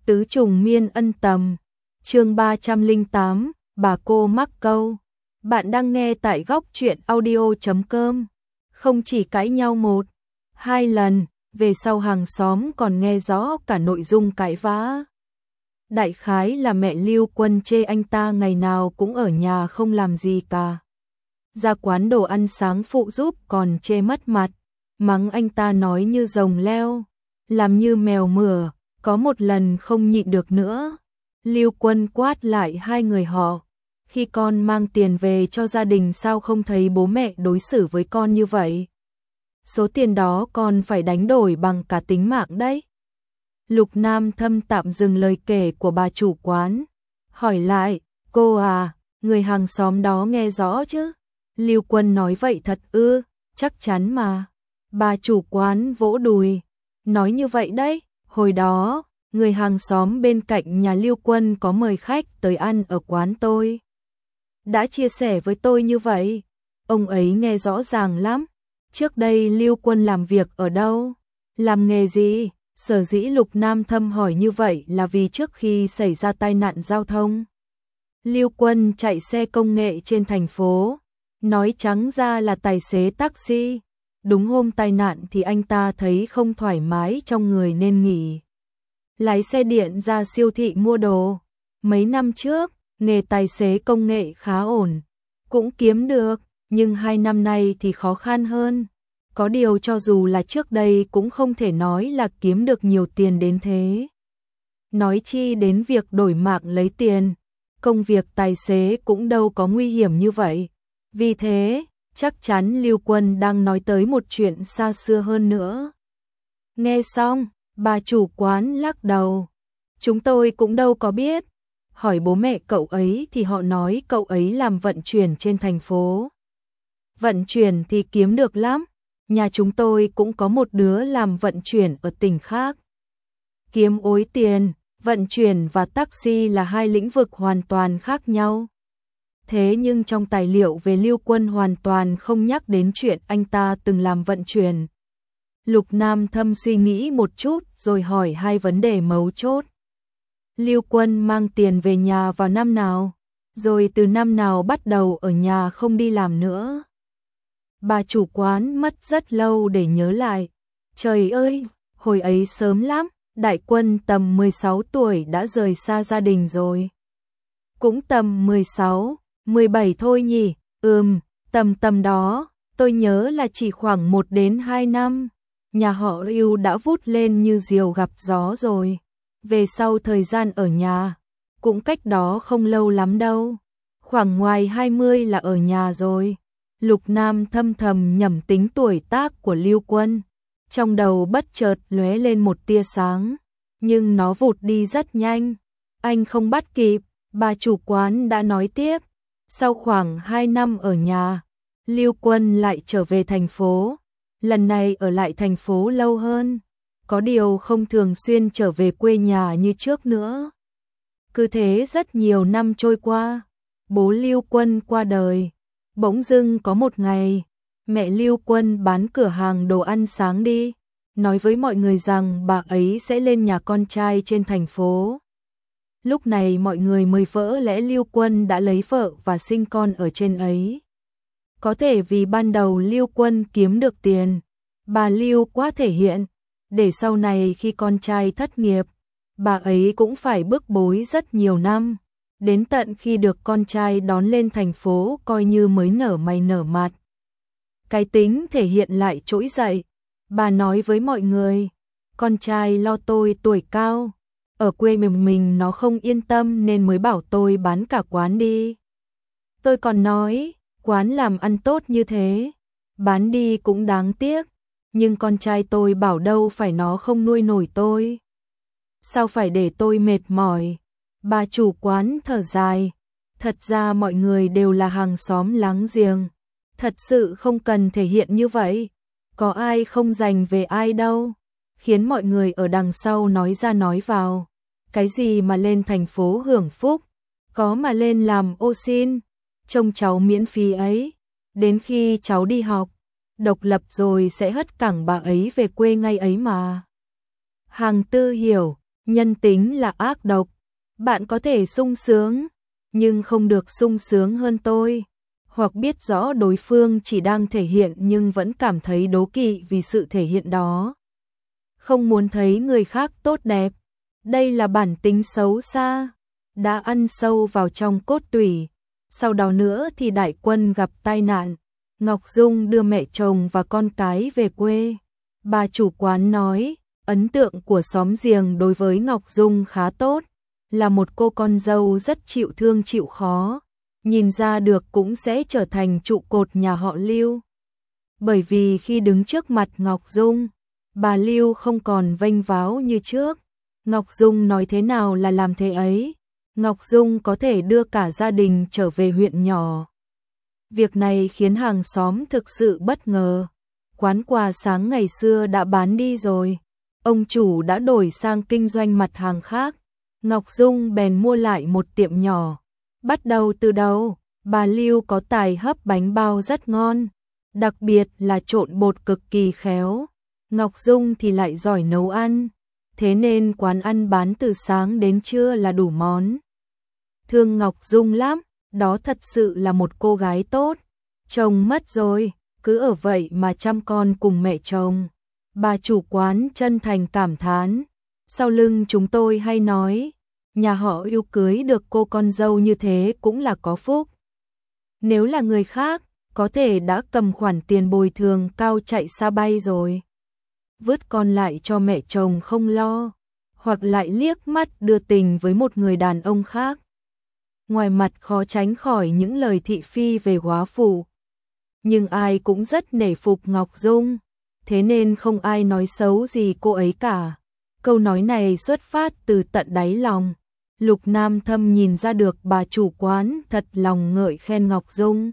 Tứ trùng miên ân tầm. Chương 308, bà cô mắc câu. Bạn đang nghe tại góc truyện audio.com. Không chỉ cãi nhau một, hai lần, về sau hàng xóm còn nghe rõ cả nội dung cãi vã. Đại khái là mẹ Lưu Quân chê anh ta ngày nào cũng ở nhà không làm gì cả. Ra quán đồ ăn sáng phụ giúp còn chê mất mặt, mắng anh ta nói như rồng leo, làm như mèo mửa, có một lần không nhịn được nữa. Lưu Quân quát lại hai người họ, khi con mang tiền về cho gia đình sao không thấy bố mẹ đối xử với con như vậy? Số tiền đó con phải đánh đổi bằng cả tính mạng đấy. Lục Nam Thâm tạm dừng lời kể của bà chủ quán, hỏi lại, cô à, người hàng xóm đó nghe rõ chứ? Lưu Quân nói vậy thật ư? Chắc chắn mà. Bà chủ quán vỗ đùi, nói như vậy đấy, hồi đó, người hàng xóm bên cạnh nhà Lưu Quân có mời khách tới ăn ở quán tôi. Đã chia sẻ với tôi như vậy, ông ấy nghe rõ ràng lắm. Trước đây Lưu Quân làm việc ở đâu? Làm nghề gì? Sở dĩ Lục Nam Thâm hỏi như vậy là vì trước khi xảy ra tai nạn giao thông, Lưu Quân chạy xe công nghệ trên thành phố, nói trắng ra là tài xế taxi. Đúng hôm tai nạn thì anh ta thấy không thoải mái trong người nên nghỉ. Lái xe điện ra siêu thị mua đồ. Mấy năm trước, nghề tài xế công nghệ khá ổn, cũng kiếm được, nhưng 2 năm nay thì khó khăn hơn. Có điều cho dù là trước đây cũng không thể nói là kiếm được nhiều tiền đến thế. Nói chi đến việc đổi mạng lấy tiền, công việc tài xế cũng đâu có nguy hiểm như vậy. Vì thế, chắc chắn Lưu Quân đang nói tới một chuyện xa xưa hơn nữa. Nghe xong, bà chủ quán lắc đầu. Chúng tôi cũng đâu có biết. Hỏi bố mẹ cậu ấy thì họ nói cậu ấy làm vận chuyển trên thành phố. Vận chuyển thì kiếm được lắm. Nhà chúng tôi cũng có một đứa làm vận chuyển ở tỉnh khác. Kiếm ối tiền, vận chuyển và taxi là hai lĩnh vực hoàn toàn khác nhau. Thế nhưng trong tài liệu về Lưu Quân hoàn toàn không nhắc đến chuyện anh ta từng làm vận chuyển. Lục Nam Thâm suy nghĩ một chút rồi hỏi hai vấn đề mấu chốt. Lưu Quân mang tiền về nhà vào năm nào? Rồi từ năm nào bắt đầu ở nhà không đi làm nữa? Bà chủ quán mất rất lâu để nhớ lại. Trời ơi, hồi ấy sớm lắm, Đại Quân tầm 16 tuổi đã rời xa gia đình rồi. Cũng tầm 16, 17 thôi nhỉ? Tầm đó, tôi nhớ là chỉ khoảng 1 đến 2 năm. Nhà họ Lưu đã vút lên như diều gặp gió rồi. Về sau thời gian ở nhà, cũng cách đó không lâu lắm đâu. Khoảng ngoài 20 là ở nhà rồi. Lục Nam Thâm thầm nhẩm tính tuổi tác của Lưu Quân. Trong đầu bất chợt lóe lên một tia sáng, nhưng nó vụt đi rất nhanh. Anh không bắt kịp, bà chủ quán đã nói tiếp. Sau khoảng 2 năm ở nhà, Lưu Quân lại trở về thành phố. Lần này ở lại thành phố lâu hơn, có điều không thường xuyên trở về quê nhà như trước nữa. Cứ thế rất nhiều năm trôi qua, bố Lưu Quân qua đời. Bỗng dưng có một ngày, mẹ Lưu Quân bán cửa hàng đồ ăn sáng đi, nói với mọi người rằng bà ấy sẽ lên nhà con trai trên thành phố. Lúc này mọi người mới vỡ lẽ Lưu Quân đã lấy vợ và sinh con ở trên ấy. Có thể vì ban đầu Lưu Quân kiếm được tiền, bà Lưu quá thể hiện, để sau này khi con trai thất nghiệp, bà ấy cũng phải bức bối rất nhiều năm. Đến tận khi được con trai đón lên thành phố coi như mới nở mày nở mặt. Cái tính thể hiện lại trỗi dậy. Bà nói với mọi người, con trai lo tôi tuổi cao, ở quê mình nó không yên tâm nên mới bảo tôi bán cả quán đi. Tôi còn nói, quán làm ăn tốt như thế, bán đi cũng đáng tiếc, nhưng con trai tôi bảo đâu phải nó không nuôi nổi tôi. Sao phải để tôi mệt mỏi? Bà chủ quán thở dài, thật ra mọi người đều là hàng xóm láng giềng, thật sự không cần thể hiện như vậy, có ai không dành về ai đâu, khiến mọi người ở đằng sau nói ra nói vào, cái gì mà lên thành phố hưởng phúc, có mà lên làm ô xin, trông cháu miễn phí ấy, đến khi cháu đi học, độc lập rồi sẽ hất cẳng bà ấy về quê ngay ấy mà. Hàng Tư hiểu, Nhân tính là ác độc, bạn có thể sung sướng, nhưng không được sung sướng hơn tôi. Hoặc biết rõ đối phương chỉ đang thể hiện nhưng vẫn cảm thấy đố kỵ vì sự thể hiện đó. Không muốn thấy người khác tốt đẹp. Đây là bản tính xấu xa, đã ăn sâu vào trong cốt tủy. Sau đó nữa thì Đại Quân gặp tai nạn. Ngọc Dung đưa mẹ chồng và con cái về quê. Bà chủ quán nói, ấn tượng của xóm giềng đối với Ngọc Dung khá tốt, là một cô con dâu rất chịu thương chịu khó, nhìn ra được cũng sẽ trở thành trụ cột nhà họ Lưu. Bởi vì khi đứng trước mặt Ngọc Dung, bà Lưu không còn vênh váo như trước. Ngọc Dung nói thế nào là làm thế ấy. Ngọc Dung có thể đưa cả gia đình trở về huyện nhỏ. Việc này khiến hàng xóm thực sự bất ngờ. Quán quà sáng ngày xưa đã bán đi rồi. Ông chủ đã đổi sang kinh doanh mặt hàng khác. Ngọc Dung bèn mua lại một tiệm nhỏ. Bắt đầu từ đầu, bà Lưu có tài hấp bánh bao rất ngon, đặc biệt là trộn bột cực kỳ khéo. Ngọc Dung thì lại giỏi nấu ăn, thế nên quán ăn bán từ sáng đến trưa là đủ món. Thương Ngọc Dung lắm, đó thật sự là một cô gái tốt. Chồng mất rồi, cứ ở vậy mà chăm con cùng mẹ chồng. Bà chủ quán chân thành cảm thán. Sau lưng chúng tôi hay nói, nhà họ yêu cưới được cô con dâu như thế cũng là có phúc. Nếu là người khác, có thể đã cầm khoản tiền bồi thường cao chạy xa bay rồi. Vứt con lại cho mẹ chồng không lo, hoặc lại liếc mắt đưa tình với một người đàn ông khác. Ngoài mặt khó tránh khỏi những lời thị phi về góa phụ. Nhưng ai cũng rất nể phục Ngọc Dung, thế nên không ai nói xấu gì cô ấy cả. Câu nói này xuất phát từ tận đáy lòng. Lục Nam Thâm nhìn ra được bà chủ quán thật lòng ngợi khen Ngọc Dung.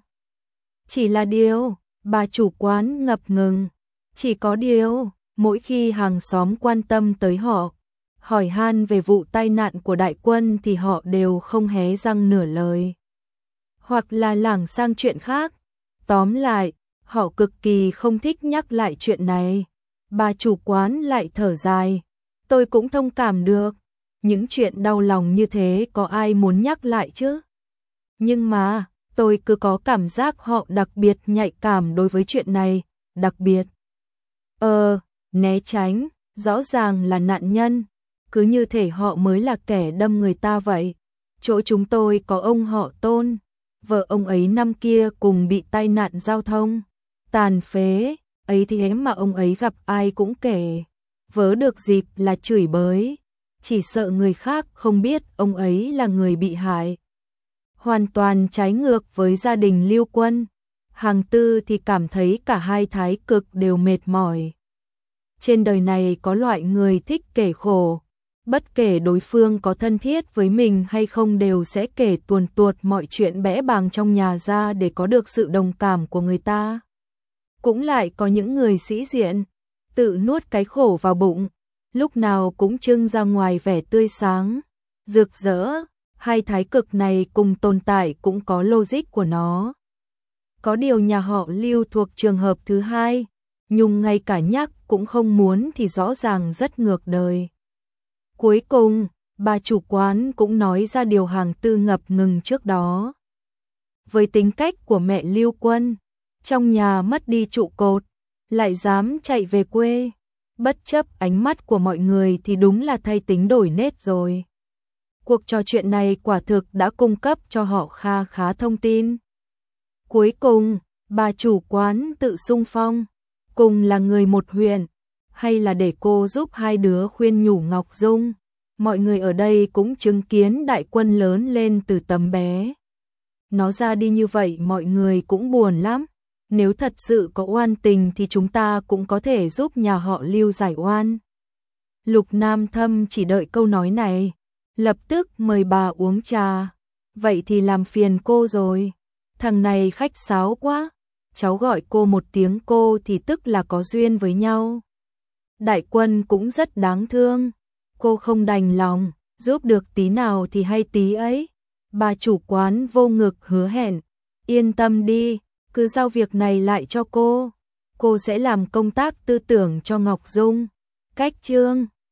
Chỉ là điều, bà chủ quán ngập ngừng. Chỉ có điều, mỗi khi hàng xóm quan tâm tới họ, hỏi han về vụ tai nạn của Đại Quân thì họ đều không hé răng nửa lời. Hoặc là lảng sang chuyện khác. Tóm lại, họ cực kỳ không thích nhắc lại chuyện này. Bà chủ quán lại thở dài. Tôi cũng thông cảm được. Những chuyện đau lòng như thế có ai muốn nhắc lại chứ? Nhưng mà, tôi cứ có cảm giác họ đặc biệt nhạy cảm đối với chuyện này, đặc biệt. Né tránh, rõ ràng là nạn nhân, cứ như thể họ mới là kẻ đâm người ta vậy. Chỗ chúng tôi có ông họ Tôn, vợ ông ấy năm kia cùng bị tai nạn giao thông, tàn phế, ấy thế mà ông ấy gặp ai cũng kể, vớ được dịp là chửi bới. Chỉ sợ người khác không biết ông ấy là người bị hại. Hoàn toàn trái ngược với gia đình Lưu Quân. Hàng Tư thì cảm thấy cả hai thái cực đều mệt mỏi. Trên đời này có loại người thích kể khổ. Bất kể đối phương có thân thiết với mình hay không đều sẽ kể tuồn tuột mọi chuyện bẽ bàng trong nhà ra để có được sự đồng cảm của người ta. Cũng lại có những người sĩ diện, tự nuốt cái khổ vào bụng. Lúc nào cũng trưng ra ngoài vẻ tươi sáng, rực rỡ. Hai thái cực này cùng tồn tại cũng có logic của nó. Có điều nhà họ Lưu thuộc trường hợp thứ hai, Nhung ngay cả nhắc cũng không muốn thì rõ ràng rất ngược đời. Cuối cùng, bà chủ quán cũng nói ra điều Hàng Tư ngập ngừng trước đó. Với tính cách của mẹ Lưu Quân, trong nhà mất đi trụ cột, lại dám chạy về quê. Bất chấp ánh mắt của mọi người thì đúng là thay tính đổi nết rồi. Cuộc trò chuyện này quả thực đã cung cấp cho họ kha khá thông tin. Cuối cùng, bà chủ quán tự xung phong, cùng là người một huyện, hay là để cô giúp hai đứa khuyên nhủ Ngọc Dung. Mọi người ở đây cũng chứng kiến Đại Quân lớn lên từ tấm bé. Nó ra đi như vậy mọi người cũng buồn lắm. Nếu thật sự có oan tình thì chúng ta cũng có thể giúp nhà họ Lưu giải oan. Lục Nam Thâm chỉ đợi câu nói này, lập tức mời bà uống trà. Vậy thì làm phiền cô rồi. Thằng này khách sáo quá. Cháu gọi cô một tiếng cô thì tức là có duyên với nhau. Đại Quân cũng rất đáng thương. Cô không đành lòng, giúp được tí nào thì hay tí ấy. Bà chủ quán vô ngực hứa hẹn. Yên tâm đi, cứ giao việc này lại cho cô. Cô sẽ làm công tác tư tưởng cho Ngọc Dung. Cách chương